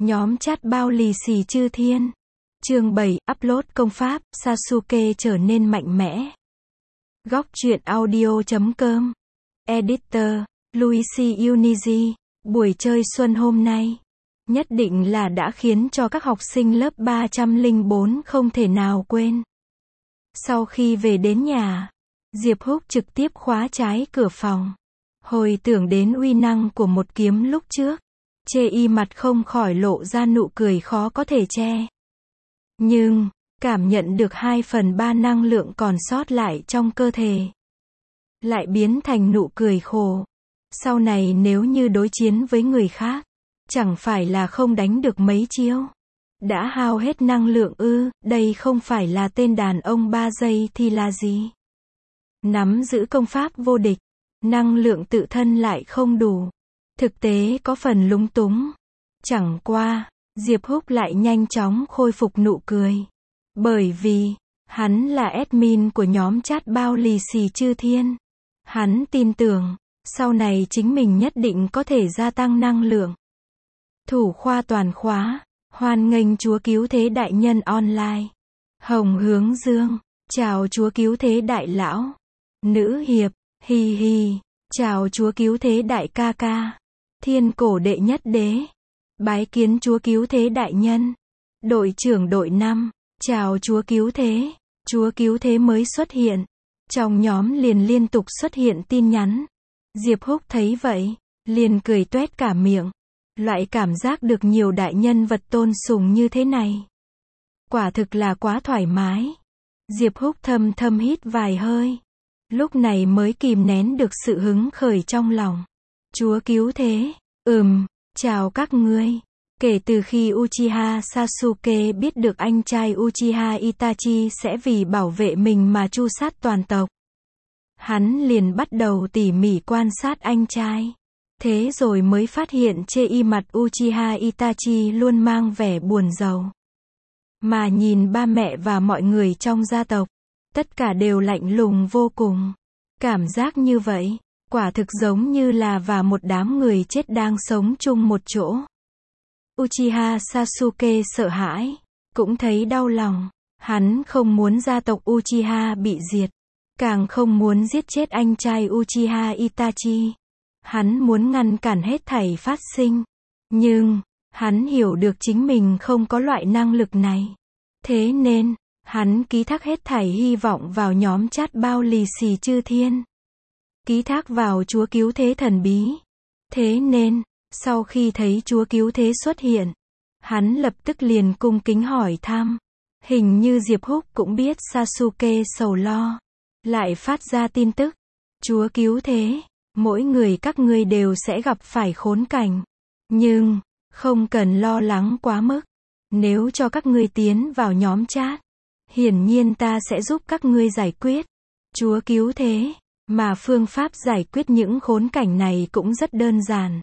Nhóm chat bao lì xì chư thiên. Chương 7, upload công pháp, Sasuke trở nên mạnh mẽ. Góc truyện audio.com. Editor, Luigi Unigi. Buổi chơi xuân hôm nay nhất định là đã khiến cho các học sinh lớp 304 không thể nào quên. Sau khi về đến nhà, Diệp Húc trực tiếp khóa trái cửa phòng. Hồi tưởng đến uy năng của một kiếm lúc trước, chê y mặt không khỏi lộ ra nụ cười khó có thể che. Nhưng, cảm nhận được 2/3 năng lượng còn sót lại trong cơ thể, lại biến thành nụ cười khổ. Sau này nếu như đối chiến với người khác, chẳng phải là không đánh được mấy chiêu. Đã hao hết năng lượng ư, đây không phải là tên đàn ông 3 giây thì là gì? Nắm giữ công pháp vô địch, năng lượng tự thân lại không đủ. Thực tế có phần lúng túng. Chẳng qua, Diệp Húc lại nhanh chóng khôi phục nụ cười. Bởi vì, hắn là admin của nhóm chat bao lì xì chư thiên. Hắn tin tưởng, sau này chính mình nhất định có thể gia tăng năng lượng. Thủ khoa toàn khóa, hoan nghênh Chúa Cứu Thế Đại Nhân online. Hồng Hướng Dương, chào Chúa Cứu Thế Đại Lão. Nữ hiệp, hi hi, chào Chúa Cứu Thế Đại ca ca. Thiên cổ đệ nhất đế, bái kiến Chúa Cứu Thế Đại Nhân. Đội trưởng đội 5, chào Chúa Cứu Thế. Chúa Cứu Thế mới xuất hiện. Trong nhóm liền liên tục xuất hiện tin nhắn. Diệp Húc thấy vậy, liền cười toét cả miệng. Loại cảm giác được nhiều đại nhân vật tôn sùng như thế này, quả thực là quá thoải mái. Diệp Húc thầm thầm hít vài hơi, lúc này mới kìm nén được sự hứng khởi trong lòng. Chúa Cứu Thế, chào các ngươi. Kể từ khi Uchiha Sasuke biết được anh trai Uchiha Itachi sẽ vì bảo vệ mình mà tru sát toàn tộc, hắn liền bắt đầu tỉ mỉ quan sát anh trai. Thế rồi mới phát hiện chê y mặt Uchiha Itachi luôn mang vẻ buồn rầu. Mà nhìn ba mẹ và mọi người trong gia tộc, tất cả đều lạnh lùng vô cùng. Cảm giác như vậy, quả thực giống như là và một đám người chết đang sống chung một chỗ. Uchiha Sasuke sợ hãi, cũng thấy đau lòng. Hắn không muốn gia tộc Uchiha bị diệt, càng không muốn giết chết anh trai Uchiha Itachi. Hắn muốn ngăn cản hết thảy phát sinh. Nhưng, hắn hiểu được chính mình không có loại năng lực này. Thế nên, hắn ký thác hết thảy hy vọng vào nhóm chat bao lì xì chư thiên. Ký thác vào Chúa Cứu Thế thần bí. Thế nên, sau khi thấy Chúa Cứu Thế xuất hiện, hắn lập tức liền cung kính hỏi thăm. Hình như Diệp Húc cũng biết Sasuke sầu lo, lại phát ra tin tức. Chúa Cứu Thế, mỗi người các ngươi đều sẽ gặp phải khốn cảnh. Nhưng, không cần lo lắng quá mức. Nếu cho các ngươi tiến vào nhóm chat, hiển nhiên ta sẽ giúp các ngươi giải quyết. Chúa Cứu Thế, mà phương pháp giải quyết những khốn cảnh này cũng rất đơn giản.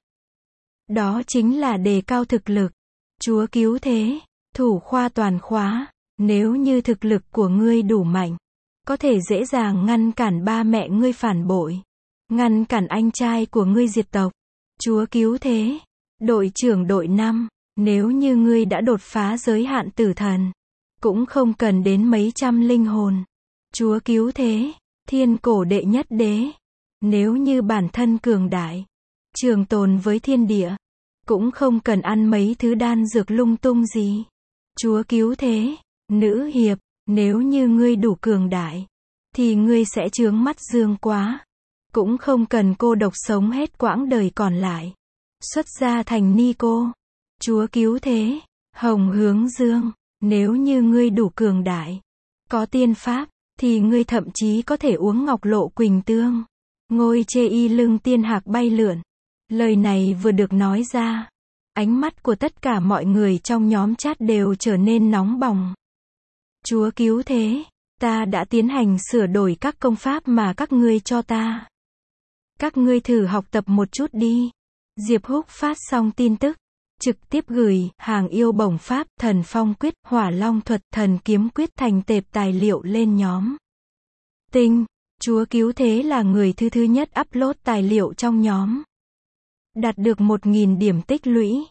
Đó chính là đề cao thực lực. Chúa Cứu Thế, thủ khoa toàn khóa, nếu như thực lực của ngươi đủ mạnh, có thể dễ dàng ngăn cản ba mẹ ngươi phản bội, ngăn cản anh trai của ngươi diệt tộc. Chúa Cứu Thế, đội trưởng đội 5, nếu như ngươi đã đột phá giới hạn tử thần, cũng không cần đến mấy trăm linh hồn. Chúa Cứu Thế, thiên cổ đệ nhất đế, nếu như bản thân cường đại, trường tồn với thiên địa, cũng không cần ăn mấy thứ đan dược lung tung gì. Chúa Cứu Thế, nữ hiệp, nếu như ngươi đủ cường đại, thì ngươi sẽ chướng mắt dương quá, cũng không cần cô độc sống hết quãng đời còn lại, xuất gia thành ni cô. Chúa Cứu Thế, Hồng Hướng Dương, nếu như ngươi đủ cường đại, có tiên pháp, thì ngươi thậm chí có thể uống ngọc lộ quỳnh tương, ngôi chê y lưng tiên hạc bay lượn. Lời này vừa được nói ra, ánh mắt của tất cả mọi người trong nhóm chat đều trở nên nóng bỏng. Chúa Cứu Thế, ta đã tiến hành sửa đổi các công pháp mà các ngươi cho ta. Các ngươi thử học tập một chút đi. Diệp Húc phát xong tin tức, trực tiếp gửi hàng yêu bổng pháp, thần phong quyết, hỏa long thuật, thần kiếm quyết thành tệp tài liệu lên nhóm. Tinh, Chúa Cứu Thế là người thứ nhất upload tài liệu trong nhóm. Đạt được 1000 điểm tích lũy.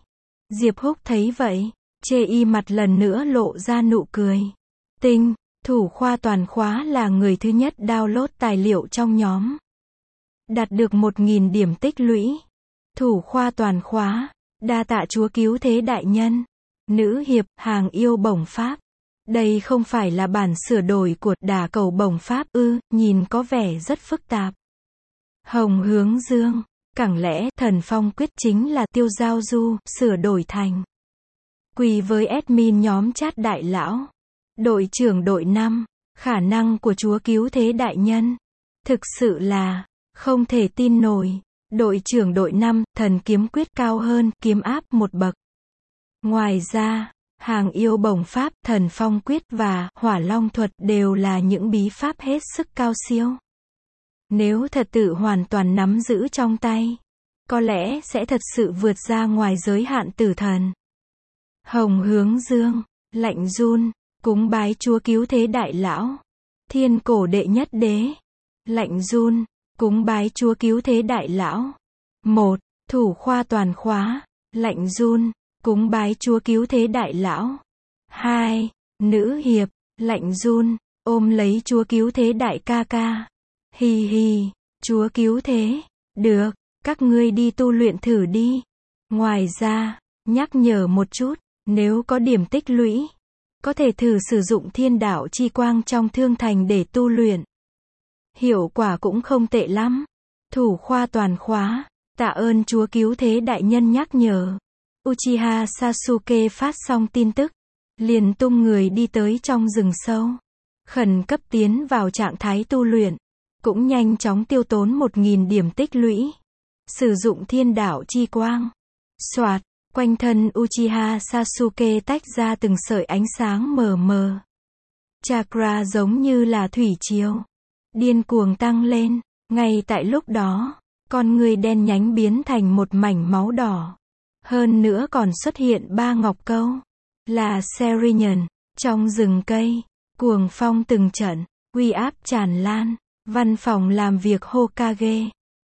Diệp Húc thấy vậy, chê y mặt lần nữa lộ ra nụ cười. Tinh, thủ khoa toàn khóa là người thứ nhất download tài liệu trong nhóm. Đạt được 1.000 điểm tích lũy. Thủ khoa toàn khóa, đa tạ Chúa cứu thế đại nhân. Nữ hiệp, hàng yêu bổng pháp. Đây không phải là bản sửa đổi của đả cầu bổng pháp ư, nhìn có vẻ rất phức tạp. Hồng Hướng Dương, chẳng lẽ thần phong quyết chính là Tiêu Giao Du, sửa đổi thành. Quỳ với admin nhóm chat đại lão. Đội trưởng đội 5, khả năng của Chúa cứu thế đại nhân. Thực sự là, không thể tin nổi. Đội trưởng đội 5, thần kiếm quyết cao hơn, kiếm áp một bậc. Ngoài ra, hàng yêu bổng pháp, thần phong quyết và hỏa long thuật đều là những bí pháp hết sức cao siêu. Nếu thật tự hoàn toàn nắm giữ trong tay, có lẽ sẽ thật sự vượt ra ngoài giới hạn tử thần. Hồng Hướng Dương, lạnh run, cúng bái Chúa cứu thế đại lão. Thiên cổ đệ nhất đế. Lạnh run, cúng bái Chúa cứu thế đại lão. 1. Thủ khoa toàn khóa. Lạnh run, cúng bái Chúa cứu thế đại lão. 2. Nữ hiệp. Lạnh run, ôm lấy Chúa cứu thế đại ca ca. Hi hi, Chúa cứu thế. Được, các ngươi đi tu luyện thử đi. Ngoài ra, nhắc nhở một chút, nếu có điểm tích lũy, có thể thử sử dụng thiên đạo chi quang trong thương thành để tu luyện. Hiệu quả cũng không tệ lắm. Thủ khoa toàn khóa, tạ ơn Chúa cứu thế đại nhân nhắc nhở. Uchiha Sasuke phát xong tin tức, liền tung người đi tới trong rừng sâu. Khẩn cấp tiến vào trạng thái tu luyện, cũng nhanh chóng tiêu tốn 1.000 điểm tích lũy. Sử dụng thiên đạo chi quang. Soạt, quanh thân Uchiha Sasuke tách ra từng sợi ánh sáng mờ mờ. Chakra giống như là thủy triều, điên cuồng tăng lên. Ngay tại lúc đó, con người đen nhánh biến thành một mảnh máu đỏ. Hơn nữa còn xuất hiện 3 ngọc câu, là Serenian. Trong rừng cây, cuồng phong từng trận, uy áp tràn lan. Văn phòng làm việc Hokage,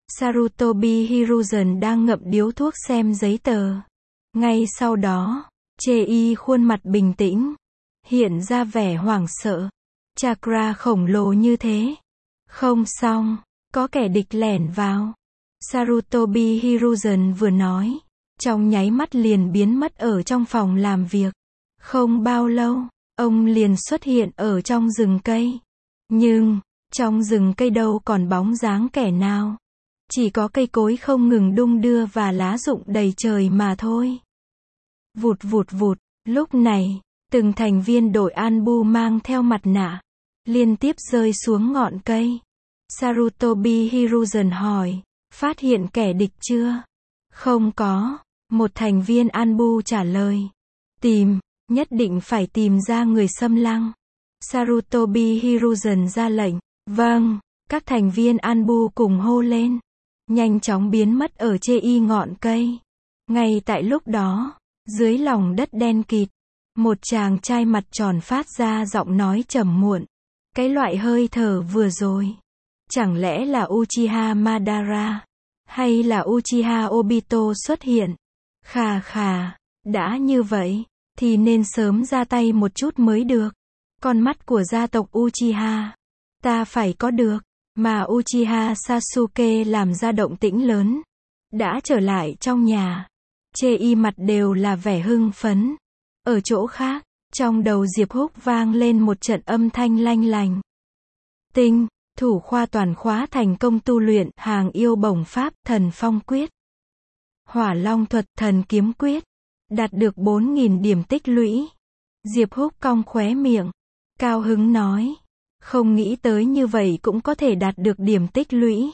Sarutobi Hiruzen đang ngậm điếu thuốc xem giấy tờ. Ngay sau đó, Chei khuôn mặt bình tĩnh, hiện ra vẻ hoảng sợ. Chakra khổng lồ như thế. Không xong, có kẻ địch lẻn vào. Sarutobi Hiruzen vừa nói, trong nháy mắt liền biến mất ở trong phòng làm việc. Không bao lâu, ông liền xuất hiện ở trong rừng cây. Nhưng, trong rừng cây đâu còn bóng dáng kẻ nào. Chỉ có cây cối không ngừng đung đưa và lá rụng đầy trời mà thôi. Vụt vụt vụt, lúc này, từng thành viên đội Anbu mang theo mặt nạ, liên tiếp rơi xuống ngọn cây. Sarutobi Hiruzen hỏi, phát hiện kẻ địch chưa? Không có, một thành viên Anbu trả lời. Tìm, nhất định phải tìm ra người xâm lăng. Sarutobi Hiruzen ra lệnh. Vâng, các thành viên Anbu cùng hô lên. Nhanh chóng biến mất ở Chei ngọn cây. Ngay tại lúc đó, dưới lòng đất đen kịt, một chàng trai mặt tròn phát ra giọng nói trầm muộn. Cái loại hơi thở vừa rồi, chẳng lẽ là Uchiha Madara, hay là Uchiha Obito xuất hiện? Khà khà, đã như vậy, thì nên sớm ra tay một chút mới được. Con mắt của gia tộc Uchiha, ta phải có được. Mà Uchiha Sasuke làm ra động tĩnh lớn, đã trở lại trong nhà. Chei mặt đều là vẻ hưng phấn. Ở chỗ khác, trong đầu Diệp Húc vang lên một trận âm thanh lanh lành. Tinh, thủ khoa toàn khóa thành công tu luyện hàng yêu bổng pháp, thần phong quyết, hỏa long thuật, thần kiếm quyết, đạt được 4.000 điểm tích lũy. Diệp Húc cong khóe miệng, cao hứng nói, không nghĩ tới như vậy cũng có thể đạt được điểm tích lũy.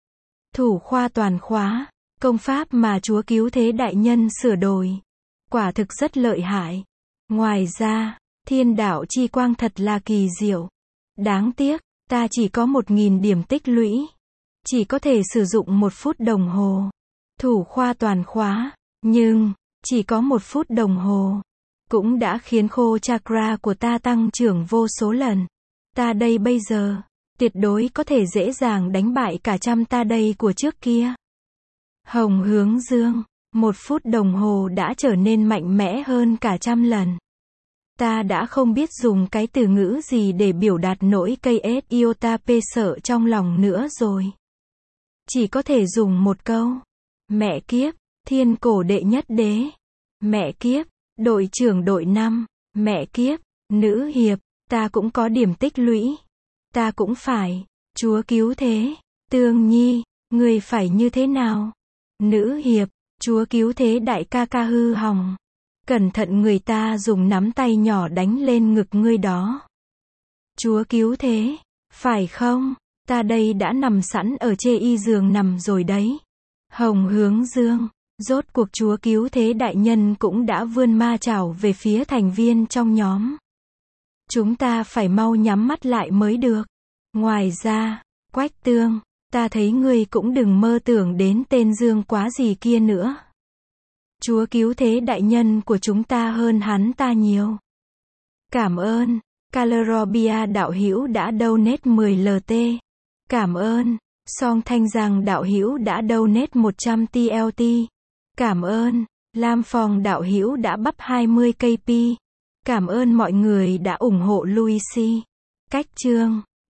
Thủ khoa toàn khóa, công pháp mà Chúa cứu thế đại nhân sửa đổi, quả thực rất lợi hại. Ngoài ra, thiên đạo chi quang thật là kỳ diệu. Đáng tiếc, ta chỉ có 1.000 điểm tích lũy, chỉ có thể sử dụng 1 phút đồng hồ. Thủ khoa toàn khóa, nhưng, chỉ có 1 phút đồng hồ, cũng đã khiến khô chakra của ta tăng trưởng vô số lần. Ta đây bây giờ, tuyệt đối có thể dễ dàng đánh bại cả trăm ta đây của trước kia. Hồng Hướng Dương, 1 phút đồng hồ đã trở nên mạnh mẽ hơn cả 100 lần. Ta đã không biết dùng cái từ ngữ gì để biểu đạt nỗi cây ết iota p sợ trong lòng nữa rồi. Chỉ có thể dùng một câu. Mẹ kiếp, thiên cổ đệ nhất đế. Mẹ kiếp, đội trưởng đội 5. Mẹ kiếp, nữ hiệp, ta cũng có điểm tích lũy. Ta cũng phải. Chúa cứu thế. Tương Nhi, người phải như thế nào? Nữ hiệp, Chúa cứu thế đại ca ca hư hỏng. Cẩn thận người ta dùng nắm tay nhỏ đánh lên ngực ngươi đó. Chúa cứu thế, phải không? Ta đây đã nằm sẵn ở chê y giường nằm rồi đấy. Hồng Hướng Dương, rốt cuộc Chúa cứu thế đại nhân cũng đã vươn ma chảo về phía thành viên trong nhóm. Chúng ta phải mau nhắm mắt lại mới được. Ngoài ra, Quách Tương, ta thấy ngươi cũng đừng mơ tưởng đến tên Dương quá gì kia nữa. Chúa cứu thế đại nhân của chúng ta hơn hắn ta nhiều. Cảm ơn. Calerobia đạo hữu đã donate 10 LT. Cảm ơn. Song Thanh Giang đạo hữu đã donate 100 TLT. Cảm ơn. Lam Phong đạo hữu đã bắp 20 KP. Cảm ơn mọi người đã ủng hộ Luigi. Cách chương